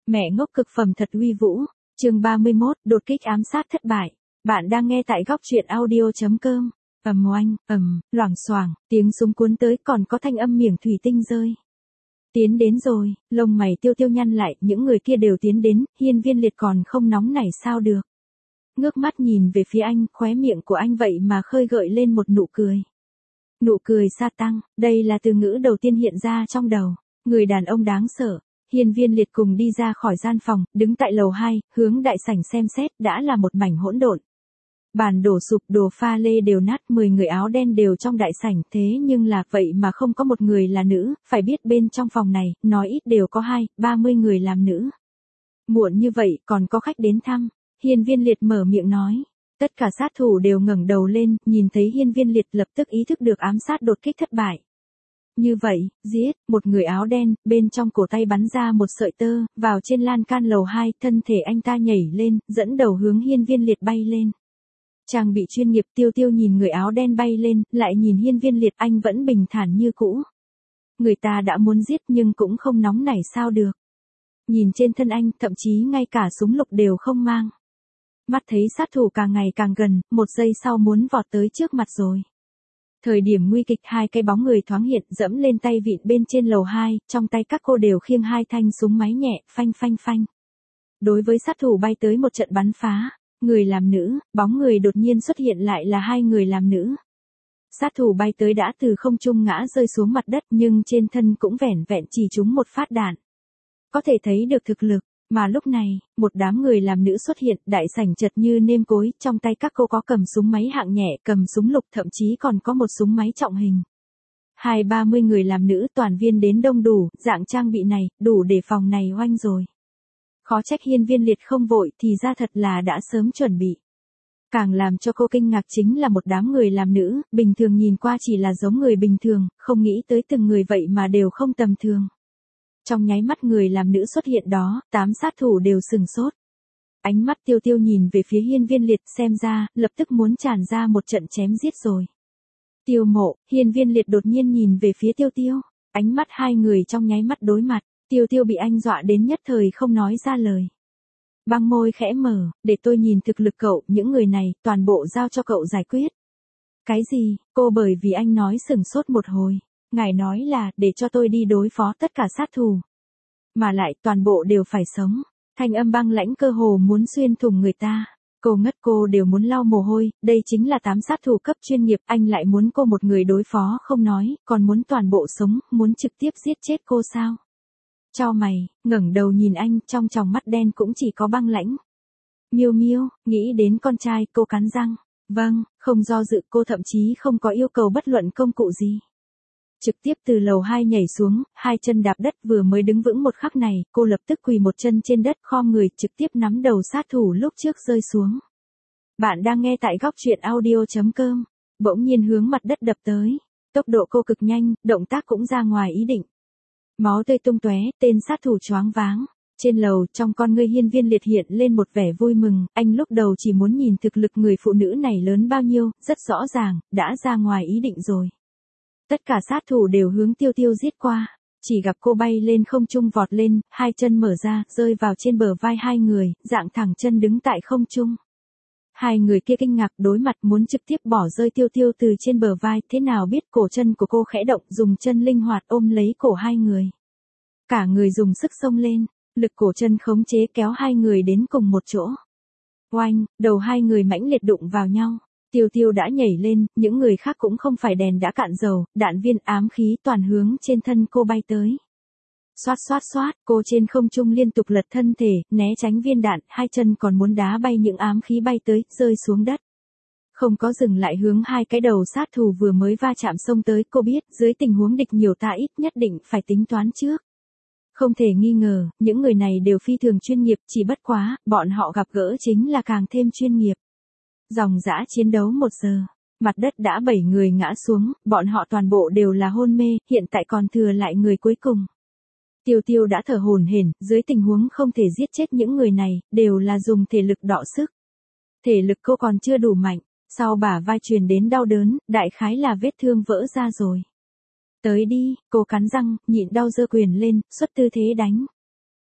Mẹ ngốc cực phẩm thật uy vũ. Chương 31, đột kích ám sát thất bại. Bạn đang nghe tại góc truyện audio.com. Oanh, loảng xoảng, tiếng súng cuốn tới, còn có thanh âm miệng thủy tinh rơi. Tiến đến rồi, lông mày Tiêu Tiêu nhăn lại, những người kia đều tiến đến, Hiên Viên Liệt còn không nóng nảy sao được. Ngước mắt nhìn về phía anh, khóe miệng của anh vậy mà khơi gợi lên một nụ cười. Nụ cười sa tăng, đây là từ ngữ đầu tiên hiện ra trong đầu. Người đàn ông đáng sợ. Hiên Viên Liệt cùng đi ra khỏi gian phòng, đứng tại lầu 2, hướng đại sảnh xem xét, đã là một mảnh hỗn độn. Bàn đổ sụp, đồ pha lê đều nát, 10 người áo đen đều trong đại sảnh, thế nhưng là vậy mà không có một người là nữ, phải biết bên trong phòng này, nói ít đều có 30 người làm nữ. Muộn như vậy, còn có khách đến thăm. Hiên Viên Liệt mở miệng nói. Tất cả sát thủ đều ngẩng đầu lên, nhìn thấy Hiên Viên Liệt lập tức ý thức được ám sát đột kích thất bại. Như vậy, giết, một người áo đen, bên trong cổ tay bắn ra một sợi tơ, vào trên lan can lầu 2, thân thể anh ta nhảy lên, dẫn đầu hướng Hiên Viên Liệt bay lên. Trang bị chuyên nghiệp. Tiêu Tiêu nhìn người áo đen bay lên, lại nhìn Hiên Viên Liệt, anh vẫn bình thản như cũ. Người ta đã muốn giết nhưng cũng không nóng nảy sao được. Nhìn trên thân anh, thậm chí ngay cả súng lục đều không mang. Mắt thấy sát thủ càng ngày càng gần, một giây sau muốn vọt tới trước mặt rồi. Thời điểm nguy kịch, hai cái bóng người thoáng hiện, dẫm lên tay vịn bên trên lầu 2, trong tay các cô đều khiêng hai thanh súng máy nhẹ, phanh phanh phanh. Đối với sát thủ bay tới một trận bắn phá, người làm nữ, bóng người đột nhiên xuất hiện lại là hai người làm nữ. Sát thủ bay tới đã từ không trung ngã rơi xuống mặt đất, nhưng trên thân cũng vẻn vẹn chỉ trúng một phát đạn. Có thể thấy được thực lực. Mà lúc này, một đám người làm nữ xuất hiện, đại sảnh chật như nêm cối, trong tay các cô có cầm súng máy hạng nhẹ, cầm súng lục, thậm chí còn có một súng máy trọng hình. 30 người làm nữ, toàn viên đến đông đủ, dạng trang bị này, đủ để phòng này oanh rồi. Khó trách Hiên Viên Liệt không vội, thì ra thật là đã sớm chuẩn bị. Càng làm cho cô kinh ngạc chính là một đám người làm nữ, bình thường nhìn qua chỉ là giống người bình thường, không nghĩ tới từng người vậy mà đều không tầm thường. Trong nháy mắt người làm nữ xuất hiện đó, 8 sát thủ đều sừng sốt. Ánh mắt Tiêu Tiêu nhìn về phía Hiên Viên Liệt, xem ra, lập tức muốn tràn ra một trận chém giết rồi. Tiêu Mộ, Hiên Viên Liệt đột nhiên nhìn về phía Tiêu Tiêu. Ánh mắt hai người trong nháy mắt đối mặt, Tiêu Tiêu bị anh dọa đến nhất thời không nói ra lời. Băng môi khẽ mở, để tôi nhìn thực lực cậu, những người này, toàn bộ giao cho cậu giải quyết. Cái gì, cô bởi vì anh nói sừng sốt một hồi. Ngài nói là, để cho tôi đi đối phó tất cả sát thủ. Mà lại, toàn bộ đều phải sống. Thanh âm băng lãnh cơ hồ muốn xuyên thủng người ta. Cô ngất, cô đều muốn lau mồ hôi, đây chính là 8 sát thủ cấp chuyên nghiệp, anh lại muốn cô một người đối phó không nói, còn muốn toàn bộ sống, muốn trực tiếp giết chết cô sao? Chau mày, ngẩng đầu nhìn anh, trong tròng mắt đen cũng chỉ có băng lãnh. Miêu Miêu, nghĩ đến con trai, cô cắn răng. Vâng, không do dự, cô thậm chí không có yêu cầu bất luận công cụ gì. Trực tiếp từ lầu 2 nhảy xuống, hai chân đạp đất, vừa mới đứng vững một khắc này, cô lập tức quỳ một chân trên đất, khom người, trực tiếp nắm đầu sát thủ lúc trước rơi xuống. Bạn đang nghe tại góc truyện audio.com. Bỗng nhiên hướng mặt đất đập tới. Tốc độ cô cực nhanh, động tác cũng ra ngoài ý định. Máu tươi tung tóe, tên sát thủ choáng váng. Trên lầu, trong con ngươi Hiên Viên Liệt hiện lên một vẻ vui mừng, anh lúc đầu chỉ muốn nhìn thực lực người phụ nữ này lớn bao nhiêu, rất rõ ràng, đã ra ngoài ý định rồi. Tất cả sát thủ đều hướng Tiêu Tiêu giết qua, chỉ gặp cô bay lên không trung vọt lên, hai chân mở ra, rơi vào trên bờ vai hai người, dạng thẳng chân đứng tại không trung. Hai người kia kinh ngạc đối mặt, muốn trực tiếp bỏ rơi Tiêu Tiêu từ trên bờ vai, thế nào biết cổ chân của cô khẽ động, dùng chân linh hoạt ôm lấy cổ hai người. Cả người dùng sức xông lên, lực cổ chân khống chế kéo hai người đến cùng một chỗ. Oanh, đầu hai người mãnh liệt đụng vào nhau. Tiêu Tiêu đã nhảy lên, những người khác cũng không phải đèn đã cạn dầu, đạn viên ám khí toàn hướng trên thân cô bay tới. Xoát xoát xoát, cô trên không trung liên tục lật thân thể, né tránh viên đạn, hai chân còn muốn đá bay những ám khí bay tới, rơi xuống đất. Không có dừng lại hướng hai cái đầu sát thủ vừa mới va chạm xông tới, cô biết, dưới tình huống địch nhiều ta ít nhất định phải tính toán trước. Không thể nghi ngờ, những người này đều phi thường chuyên nghiệp, chỉ bất quá, bọn họ gặp gỡ chính là càng thêm chuyên nghiệp. Dòng dã chiến đấu 1 giờ, mặt đất đã 7 người ngã xuống, bọn họ toàn bộ đều là hôn mê, hiện tại còn thừa lại người cuối cùng. Tiêu Tiêu đã thở hổn hển, dưới tình huống không thể giết chết những người này, đều là dùng thể lực đọ sức. Thể lực cô còn chưa đủ mạnh, sau bả vai truyền đến đau đớn, đại khái là vết thương vỡ ra rồi. Tới đi, cô cắn răng, nhịn đau giơ quyền lên, xuất tư thế đánh.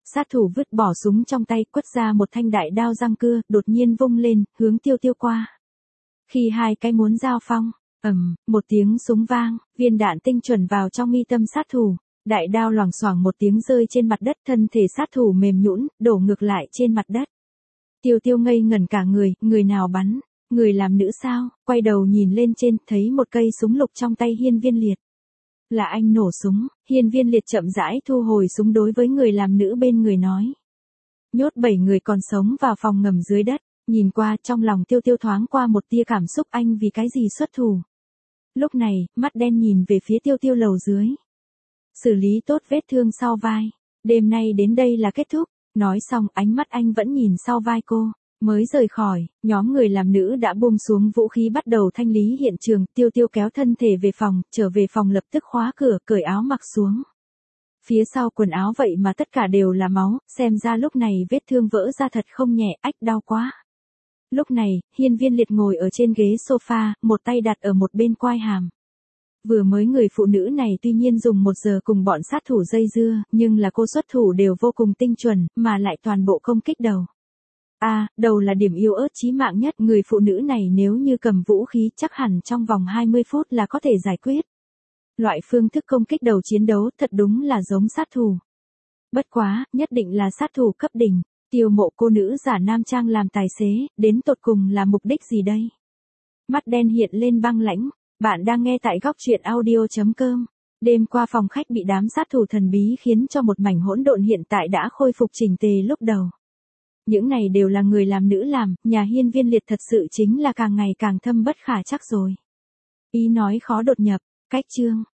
Sát thủ vứt bỏ súng trong tay, quất ra một thanh đại đao răng cưa, đột nhiên vung lên, hướng Tiêu Tiêu qua. Khi hai cái muốn giao phong, một tiếng súng vang, viên đạn tinh chuẩn vào trong mi tâm sát thủ. Đại đao loảng xoảng một tiếng rơi trên mặt đất, thân thể sát thủ mềm nhũn, đổ ngược lại trên mặt đất. Tiêu Tiêu ngây ngẩn cả người nào bắn, người làm nữ sao, quay đầu nhìn lên trên, thấy một cây súng lục trong tay Hiên Viên Liệt. Là anh nổ súng, Hiên Viên Liệt chậm rãi thu hồi súng đối với người làm nữ bên người nói. Nhốt 7 người còn sống vào phòng ngầm dưới đất, nhìn qua trong lòng Tiêu Tiêu thoáng qua một tia cảm xúc, anh vì cái gì xuất thủ. Lúc này, mắt đen nhìn về phía Tiêu Tiêu lầu dưới. Xử lý tốt vết thương sau vai, đêm nay đến đây là kết thúc, nói xong ánh mắt anh vẫn nhìn sau vai cô. Mới rời khỏi, nhóm người làm nữ đã buông xuống vũ khí bắt đầu thanh lý hiện trường, Tiêu Tiêu kéo thân thể về phòng, trở về phòng lập tức khóa cửa, cởi áo mặc xuống. Phía sau quần áo vậy mà tất cả đều là máu, xem ra lúc này vết thương vỡ ra thật không nhẹ, ách đau quá. Lúc này, Hiên Viên Liệt ngồi ở trên ghế sofa, một tay đặt ở một bên quai hàm. Vừa mới người phụ nữ này tuy nhiên dùng 1 giờ cùng bọn sát thủ dây dưa, nhưng là cô xuất thủ đều vô cùng tinh chuẩn, mà lại toàn bộ công kích đầu. Đầu là điểm yếu ớt chí mạng nhất, người phụ nữ này nếu như cầm vũ khí chắc hẳn trong vòng 20 phút là có thể giải quyết. Loại phương thức công kích đầu chiến đấu thật đúng là giống sát thủ. Bất quá, nhất định là sát thủ cấp đỉnh, Tiêu Mộ cô nữ giả nam trang làm tài xế, đến tột cùng là mục đích gì đây? Mắt đen hiện lên băng lãnh, bạn đang nghe tại góc truyện audio.com. Đêm qua phòng khách bị đám sát thủ thần bí khiến cho một mảnh hỗn độn, hiện tại đã khôi phục chỉnh tề lúc đầu. Những này đều là người làm nữ làm, nhà Hiên Viên Liệt thật sự chính là càng ngày càng thâm bất khả trắc rồi. Ý nói khó đột nhập, cách chương.